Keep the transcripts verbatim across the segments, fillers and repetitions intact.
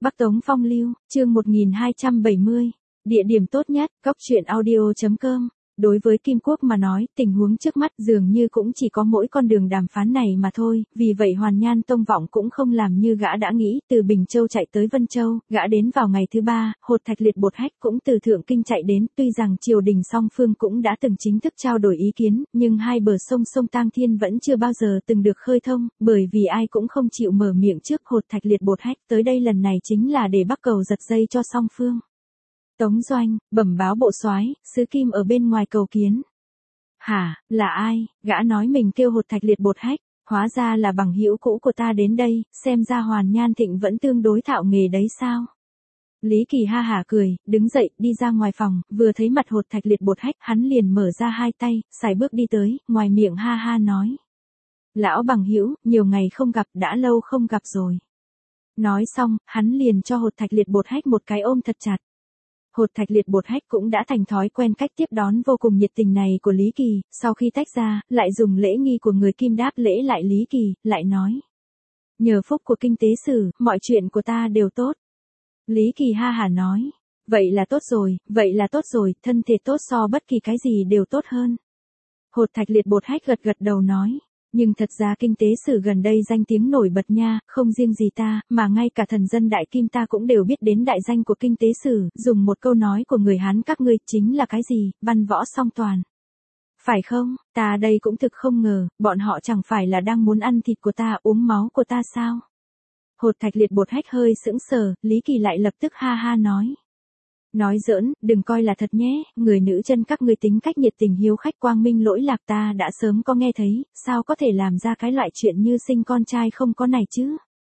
Bắc Tống Phong Lưu, chương một nghìn hai trăm bảy mươi. Địa điểm tốt nhất, cốc truyện audio chấm com. Đối với Kim Quốc mà nói, tình huống trước mắt dường như cũng chỉ có mỗi con đường đàm phán này mà thôi, vì vậy Hoàn Nhan Tông Vọng cũng không làm như gã đã nghĩ, từ Bình Châu chạy tới Vân Châu, gã đến vào ngày thứ ba, Hột Thạch Liệt Bột Hách cũng từ Thượng Kinh chạy đến, tuy rằng triều đình song phương cũng đã từng chính thức trao đổi ý kiến, nhưng hai bờ sông sông Tang Thiên vẫn chưa bao giờ từng được khơi thông, bởi vì ai cũng không chịu mở miệng trước Hột Thạch Liệt Bột Hách, tới đây lần này chính là để bắt cầu giật dây cho song phương. Tống Doanh, bẩm báo bộ soái, sứ Kim ở bên ngoài cầu kiến. Hả, là ai? Gã nói mình kêu Hột Thạch Liệt Bột Hách, hóa ra là bằng hữu cũ của ta đến đây, xem ra Hoàn Nhan Thịnh vẫn tương đối thạo nghề đấy sao? Lý Kỳ ha hả cười, đứng dậy, đi ra ngoài phòng, vừa thấy mặt Hột Thạch Liệt Bột Hách, hắn liền mở ra hai tay, sải bước đi tới, ngoài miệng ha ha nói. Lão bằng hữu, nhiều ngày không gặp, đã lâu không gặp rồi. Nói xong, hắn liền cho Hột Thạch Liệt Bột Hách một cái ôm thật chặt. Hột Thạch Liệt Bột Hách cũng đã thành thói quen cách tiếp đón vô cùng nhiệt tình này của Lý Kỳ, sau khi tách ra, lại dùng lễ nghi của người Kim đáp lễ lại Lý Kỳ, lại nói. Nhờ phúc của kinh tế sử, mọi chuyện của ta đều tốt. Lý Kỳ ha hả nói. Vậy là tốt rồi, vậy là tốt rồi, thân thể tốt so bất kỳ cái gì đều tốt hơn. Hột Thạch Liệt Bột Hách gật gật đầu nói. Nhưng thật ra kinh tế sử gần đây danh tiếng nổi bật nha, không riêng gì ta, mà ngay cả thần dân đại kim ta cũng đều biết đến đại danh của kinh tế sử, dùng một câu nói của người Hán các ngươi chính là cái gì, văn võ song toàn. Phải không, ta đây cũng thực không ngờ, bọn họ chẳng phải là đang muốn ăn thịt của ta, uống máu của ta sao? Hột Thạch Liệt Bột Hách hơi sững sờ, Lý Kỳ lại lập tức ha ha nói. Nói giỡn, đừng coi là thật nhé, người nữ chân các ngươi tính cách nhiệt tình hiếu khách quang minh lỗi lạc ta đã sớm có nghe thấy, sao có thể làm ra cái loại chuyện như sinh con trai không có này chứ?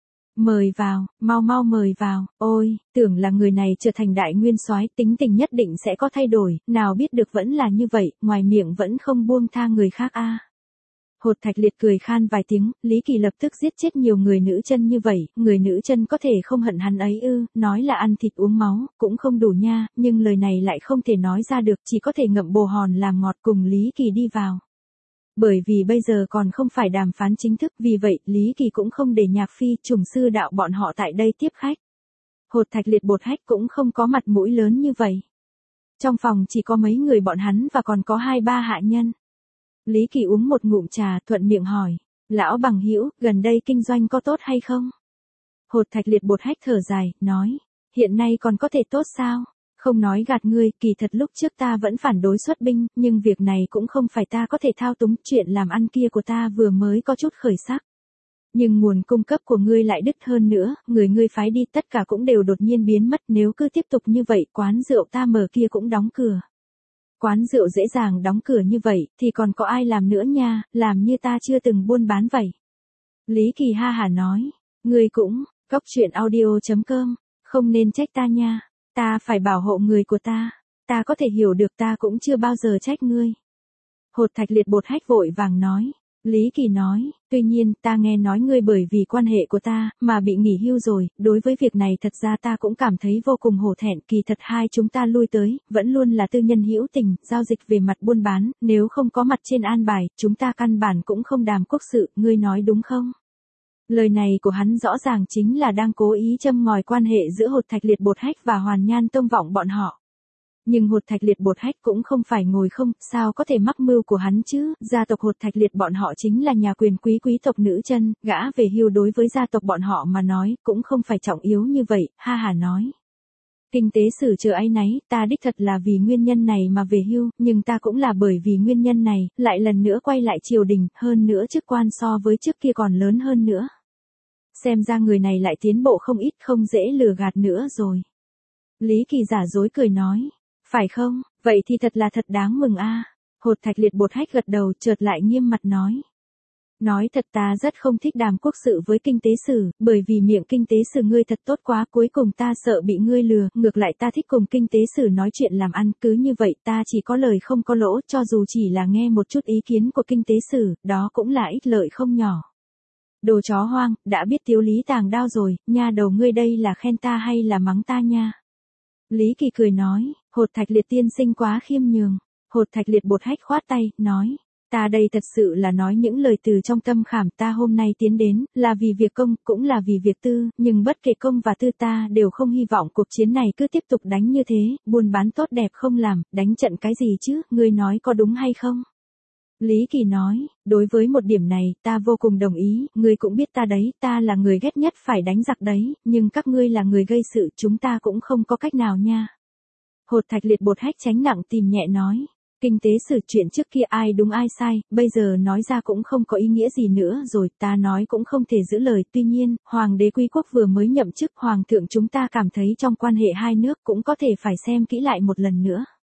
Mời vào, mau mau mời vào, ôi, tưởng là người này trở thành đại nguyên soái, tính tình nhất định sẽ có thay đổi, nào biết được vẫn là như vậy, ngoài miệng vẫn không buông tha người khác a. À. Hột Thạch Liệt cười khan vài tiếng, Lý Kỳ lập tức giết chết nhiều người nữ chân như vậy, người nữ chân có thể không hận hắn ấy ư, nói là ăn thịt uống máu, cũng không đủ nha, nhưng lời này lại không thể nói ra được, chỉ có thể ngậm bồ hòn làm ngọt cùng Lý Kỳ đi vào. Bởi vì bây giờ còn không phải đàm phán chính thức, vì vậy, Lý Kỳ cũng không để Nhạc Phi, Trùng Sư Đạo bọn họ tại đây tiếp khách. Hột Thạch Liệt Bột Hách cũng không có mặt mũi lớn như vậy. Trong phòng chỉ có mấy người bọn hắn và còn có hai ba hạ nhân. Lý Kỳ uống một ngụm trà, thuận miệng hỏi, lão bằng hữu, gần đây kinh doanh có tốt hay không? Hột Thạch Liệt Bột Hách thở dài, nói, hiện nay còn có thể tốt sao? Không nói gạt ngươi, kỳ thật lúc trước ta vẫn phản đối xuất binh, nhưng việc này cũng không phải ta có thể thao túng, chuyện làm ăn kia của ta vừa mới có chút khởi sắc. Nhưng nguồn cung cấp của ngươi lại đứt hơn nữa, người ngươi phái đi tất cả cũng đều đột nhiên biến mất, nếu cứ tiếp tục như vậy, quán rượu ta mở kia cũng đóng cửa. Quán rượu dễ dàng đóng cửa như vậy, thì còn có ai làm nữa nha, làm như ta chưa từng buôn bán vậy. Lý Kỳ ha hả nói, ngươi cũng, cốc truyện audio chấm com, không nên trách ta nha, ta phải bảo hộ người của ta, ta có thể hiểu được ta cũng chưa bao giờ trách ngươi. Hột Thạch Liệt Bột Hách vội vàng nói. Lý Kỳ nói, tuy nhiên, ta nghe nói ngươi bởi vì quan hệ của ta, mà bị nghỉ hưu rồi, đối với việc này thật ra ta cũng cảm thấy vô cùng hổ thẹn, kỳ thật hai chúng ta lui tới, vẫn luôn là tư nhân hữu tình, giao dịch về mặt buôn bán, nếu không có mặt trên an bài, chúng ta căn bản cũng không đàm quốc sự, ngươi nói đúng không? Lời này của hắn rõ ràng chính là đang cố ý châm ngòi quan hệ giữa Hột Thạch Liệt Bột Hách và Hoàn Nhan Tông Vọng bọn họ. Nhưng Hột Thạch Liệt Bột Hách cũng không phải ngồi không, sao có thể mắc mưu của hắn chứ, gia tộc Hột Thạch Liệt bọn họ chính là nhà quyền quý quý tộc nữ chân, gã về hưu đối với gia tộc bọn họ mà nói, cũng không phải trọng yếu như vậy, ha hà nói. Kinh tế sử chờ áy náy, ta đích thật là vì nguyên nhân này mà về hưu, nhưng ta cũng là bởi vì nguyên nhân này, lại lần nữa quay lại triều đình, hơn nữa chức quan so với trước kia còn lớn hơn nữa. Xem ra người này lại tiến bộ không ít, không dễ lừa gạt nữa rồi. Lý Kỳ giả dối cười nói. Phải không, vậy thì thật là thật đáng mừng a. À. Hột Thạch Liệt Bột Hách gật đầu, chợt lại nghiêm mặt nói. Nói thật ta rất không thích đàm quốc sự với kinh tế sử, bởi vì miệng kinh tế sử ngươi thật tốt quá, cuối cùng ta sợ bị ngươi lừa, ngược lại ta thích cùng kinh tế sử nói chuyện làm ăn, cứ như vậy ta chỉ có lời không có lỗ, cho dù chỉ là nghe một chút ý kiến của kinh tế sử, đó cũng là ích lợi không nhỏ. Đồ chó hoang, đã biết thiếu lý tàng đao rồi, nha đầu ngươi đây là khen ta hay là mắng ta nha? Lý Kỳ cười nói, Hột Thạch Liệt tiên sinh quá khiêm nhường. Hột Thạch Liệt Bột Hách khoát tay, nói, Ta đây thật sự là nói những lời từ trong tâm khảm, ta hôm nay tiến đến, là vì việc công, cũng là vì việc tư, nhưng bất kể công và tư ta đều không hy vọng cuộc chiến này cứ tiếp tục đánh như thế, buôn bán tốt đẹp không làm, đánh trận cái gì chứ, ngươi nói có đúng hay không? Lý Kỳ nói, đối với một điểm này, ta vô cùng đồng ý, ngươi cũng biết ta đấy, ta là người ghét nhất phải đánh giặc đấy, nhưng các ngươi là người gây sự, chúng ta cũng không có cách nào nha. Hột Thạch Liệt Bột Hách tránh nặng tìm nhẹ nói. Kinh tế sử chuyện trước kia ai đúng ai sai, bây giờ nói ra cũng không có ý nghĩa gì nữa rồi, ta nói cũng không thể giữ lời, tuy nhiên, Hoàng đế Quý Quốc vừa mới nhậm chức, Hoàng thượng chúng ta cảm thấy trong quan hệ hai nước cũng có thể phải xem kỹ lại một lần nữa.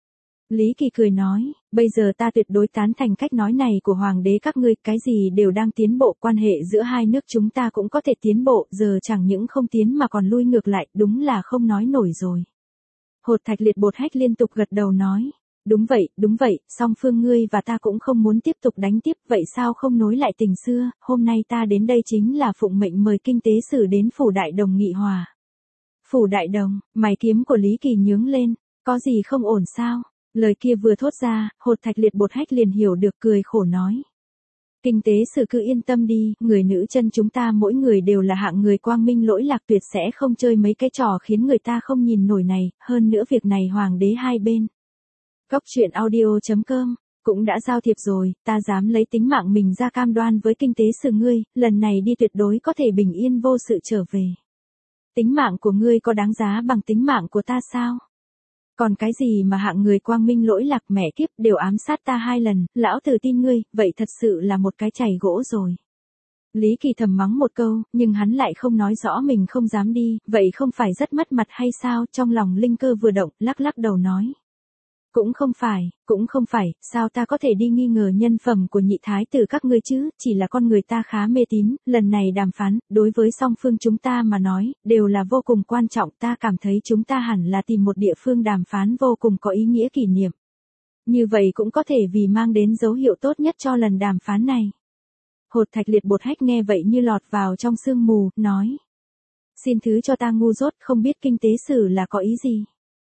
Lý Kỳ cười nói, bây giờ ta tuyệt đối tán thành cách nói này của Hoàng đế các ngươi, cái gì đều đang tiến bộ, quan hệ giữa hai nước chúng ta cũng có thể tiến bộ, giờ chẳng những không tiến mà còn lui ngược lại, đúng là không nói nổi rồi. Hột Thạch Liệt Bột Hách liên tục gật đầu nói. Đúng vậy, đúng vậy, song phương ngươi và ta cũng không muốn tiếp tục đánh tiếp, vậy sao không nối lại tình xưa, hôm nay ta đến đây chính là phụng mệnh mời kinh tế sử đến phủ đại đồng nghị hòa. Phủ đại đồng, mày kiếm của Lý Kỳ nhướng lên, có gì không ổn sao? Lời kia vừa thốt ra, Hột Thạch Liệt Bột Hách liền hiểu được, cười khổ nói. Kinh tế sử cứ yên tâm đi, người nữ chân chúng ta mỗi người đều là hạng người quang minh lỗi lạc, tuyệt sẽ không chơi mấy cái trò khiến người ta không nhìn nổi này, hơn nữa việc này Hoàng đế hai bên. Góc truyện audio chấm com cũng đã giao thiệp rồi, ta dám lấy tính mạng mình ra cam đoan với kinh tế sử ngươi, lần này đi tuyệt đối có thể bình yên vô sự trở về. Tính mạng của ngươi có đáng giá bằng tính mạng của ta sao? Còn cái gì mà hạng người quang minh lỗi lạc, mẹ kiếp, đều ám sát ta hai lần, lão tử tin ngươi, vậy thật sự là một cái chày gỗ rồi. Lý Kỳ thầm mắng một câu, nhưng hắn lại không nói rõ mình không dám đi, vậy không phải rất mất mặt hay sao? Trong lòng linh cơ vừa động, lắc lắc đầu nói. Cũng không phải, cũng không phải, sao ta có thể đi nghi ngờ nhân phẩm của nhị thái tử các ngươi chứ, chỉ là con người ta khá mê tín, lần này đàm phán, đối với song phương chúng ta mà nói, đều là vô cùng quan trọng, ta cảm thấy chúng ta hẳn là tìm một địa phương đàm phán vô cùng có ý nghĩa kỷ niệm. Như vậy cũng có thể vì mang đến dấu hiệu tốt nhất cho lần đàm phán này. Hột Thạch Liệt Bột Hách nghe vậy như lọt vào trong sương mù, nói. Xin thứ cho ta ngu dốt, không biết kinh tế sử là có ý gì.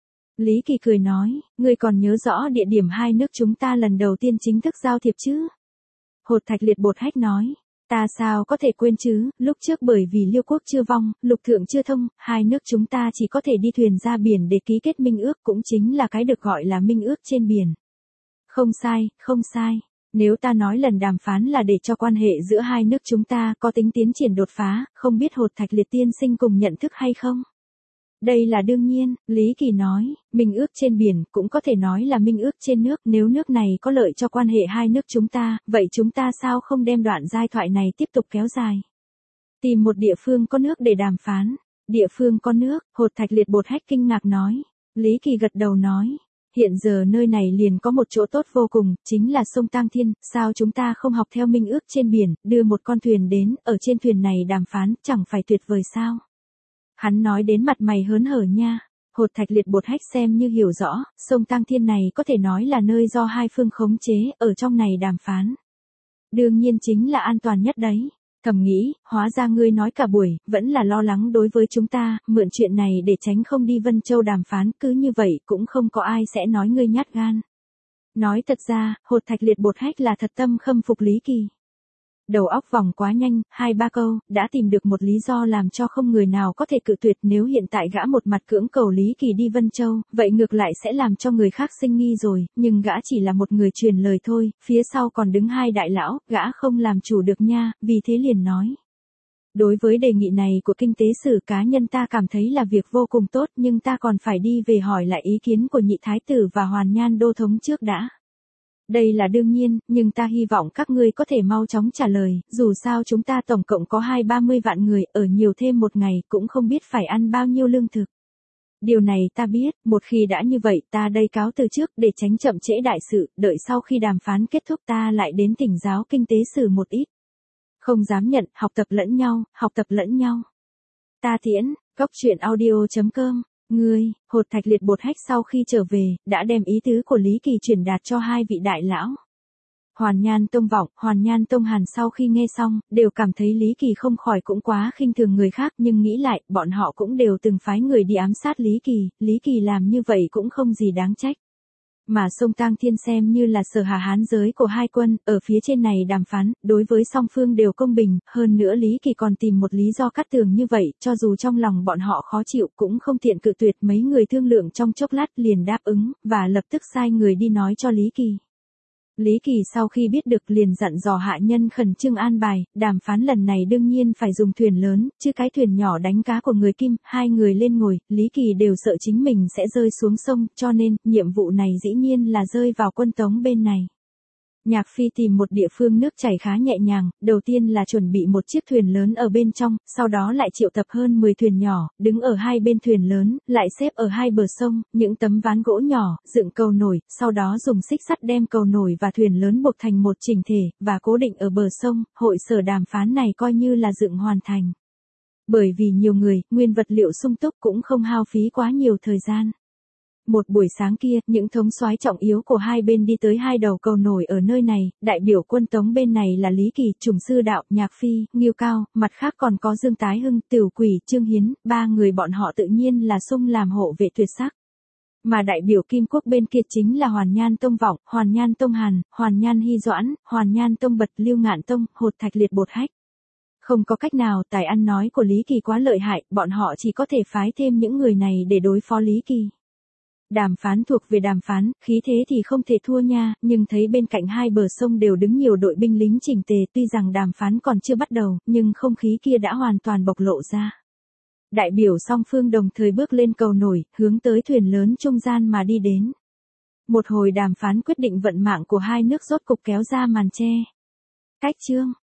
Lý Kỳ cười nói, ngươi còn nhớ rõ địa điểm hai nước chúng ta lần đầu tiên chính thức giao thiệp chứ? Hột Thạch Liệt Bột Hách nói, ta sao có thể quên chứ, lúc trước bởi vì Liêu quốc chưa vong, lục thượng chưa thông, hai nước chúng ta chỉ có thể đi thuyền ra biển để ký kết minh ước, cũng chính là cái được gọi là minh ước trên biển. Không sai, không sai. Nếu ta nói lần đàm phán là để cho quan hệ giữa hai nước chúng ta có tính tiến triển đột phá, không biết Hột Thạch Liệt tiên sinh cùng nhận thức hay không? Đây là đương nhiên, Lý Kỳ nói, minh ước trên biển cũng có thể nói là minh ước trên nước, nếu nước này có lợi cho quan hệ hai nước chúng ta, vậy chúng ta sao không đem đoạn giai thoại này tiếp tục kéo dài? Tìm một địa phương có nước để đàm phán. Địa phương có nước, Hột Thạch Liệt Bột Hách kinh ngạc nói. Lý Kỳ gật đầu nói. Hiện giờ nơi này liền có một chỗ tốt vô cùng, chính là sông Tang Thiên, sao chúng ta không học theo minh ước trên biển, đưa một con thuyền đến, ở trên thuyền này đàm phán, chẳng phải tuyệt vời sao? Hắn nói đến mặt mày hớn hở nha. Hột Thạch Liệt Bột Hách xem như hiểu rõ, sông Tang Thiên này có thể nói là nơi do hai phương khống chế, ở trong này đàm phán. Đương nhiên chính là an toàn nhất đấy. Thầm nghĩ, hóa ra ngươi nói cả buổi, vẫn là lo lắng đối với chúng ta, mượn chuyện này để tránh không đi Vân Châu đàm phán, cứ như vậy cũng không có ai sẽ nói ngươi nhát gan. Nói thật ra, Hột Thạch Liệt Bột Hách là thật tâm khâm phục Lý Kỳ. Đầu óc vòng quá nhanh, hai ba câu, đã tìm được một lý do làm cho không người nào có thể cự tuyệt, nếu hiện tại gã một mặt cưỡng cầu Lý Kỳ đi Vân Châu, vậy ngược lại sẽ làm cho người khác sinh nghi rồi, nhưng gã chỉ là một người truyền lời thôi, phía sau còn đứng hai đại lão, gã không làm chủ được nha, vì thế liền nói. Đối với đề nghị này của kinh tế sử cá nhân ta cảm thấy là việc vô cùng tốt, nhưng ta còn phải đi về hỏi lại ý kiến của nhị thái tử và Hoàn Nhan đô thống trước đã. Đây là đương nhiên, nhưng ta hy vọng các ngươi có thể mau chóng trả lời, dù sao chúng ta tổng cộng có hai ba mươi vạn người, ở nhiều thêm một ngày cũng không biết phải ăn bao nhiêu lương thực. Điều này ta biết, một khi đã như vậy ta đây cáo từ trước để tránh chậm trễ đại sự, đợi sau khi đàm phán kết thúc ta lại đến thỉnh giáo kinh tế sử một ít. Không dám nhận, học tập lẫn nhau, học tập lẫn nhau. Ta Tiễn, góc truyện audio chấm com. Ngươi, Hột Thạch Liệt Bột Hách sau khi trở về, đã đem ý tứ của Lý Kỳ truyền đạt cho hai vị đại lão. Hoàn Nhan Tông Vọng, Hoàn Nhan Tông Hàn sau khi nghe xong, đều cảm thấy Lý Kỳ không khỏi cũng quá khinh thường người khác, nhưng nghĩ lại, bọn họ cũng đều từng phái người đi ám sát Lý Kỳ, Lý Kỳ làm như vậy cũng không gì đáng trách. Mà sông Tang Thiên xem như là sở hà hán giới của hai quân, ở phía trên này đàm phán, đối với song phương đều công bình, hơn nữa Lý Kỳ còn tìm một lý do cắt tường như vậy, cho dù trong lòng bọn họ khó chịu cũng không tiện cự tuyệt, mấy người thương lượng trong chốc lát liền đáp ứng, và lập tức sai người đi nói cho Lý Kỳ. Lý Kỳ sau khi biết được liền dặn dò hạ nhân khẩn trương an bài, đàm phán lần này đương nhiên phải dùng thuyền lớn, chứ cái thuyền nhỏ đánh cá của người Kim, hai người lên ngồi, Lý Kỳ đều sợ chính mình sẽ rơi xuống sông, cho nên, nhiệm vụ này dĩ nhiên là rơi vào quân Tống bên này. Nhạc Phi tìm một địa phương nước chảy khá nhẹ nhàng, đầu tiên là chuẩn bị một chiếc thuyền lớn ở bên trong, sau đó lại triệu tập hơn mười thuyền nhỏ, đứng ở hai bên thuyền lớn, lại xếp ở hai bờ sông, những tấm ván gỗ nhỏ, dựng cầu nổi, sau đó dùng xích sắt đem cầu nổi và thuyền lớn buộc thành một chỉnh thể, và cố định ở bờ sông, hội sở đàm phán này coi như là dựng hoàn thành. Bởi vì nhiều người, nguyên vật liệu sung túc cũng không hao phí quá nhiều thời gian. Một buổi sáng kia, những thống soái trọng yếu của hai bên đi tới hai đầu cầu nổi ở nơi này, đại biểu quân Tống bên này là Lý Kỳ, Trùng Sư Đạo, Nhạc Phi, Ngưu Cao, mặt khác còn có Dương Tái Hưng, Tửu Quỷ, Trương Hiến, ba người bọn họ tự nhiên là xung làm hộ vệ tuyệt sắc. Mà đại biểu Kim Quốc bên kia chính là Hoàn Nhan Tông Vọng, Hoàn Nhan Tông Hàn, Hoàn Nhan Hy Doãn, Hoàn Nhan Tông Bật, Lưu Ngạn Tông, Hột Thạch Liệt Bột Hách. Không có cách nào, tài ăn nói của Lý Kỳ quá lợi hại, bọn họ chỉ có thể phái thêm những người này để đối phó Lý Kỳ. Đàm phán thuộc về đàm phán, khí thế thì không thể thua nha, nhưng thấy bên cạnh hai bờ sông đều đứng nhiều đội binh lính chỉnh tề, tuy rằng đàm phán còn chưa bắt đầu, nhưng không khí kia đã hoàn toàn bộc lộ ra. Đại biểu song phương đồng thời bước lên cầu nổi, hướng tới thuyền lớn trung gian mà đi đến. Một hồi đàm phán quyết định vận mạng của hai nước rốt cục kéo ra màn che. Cách chương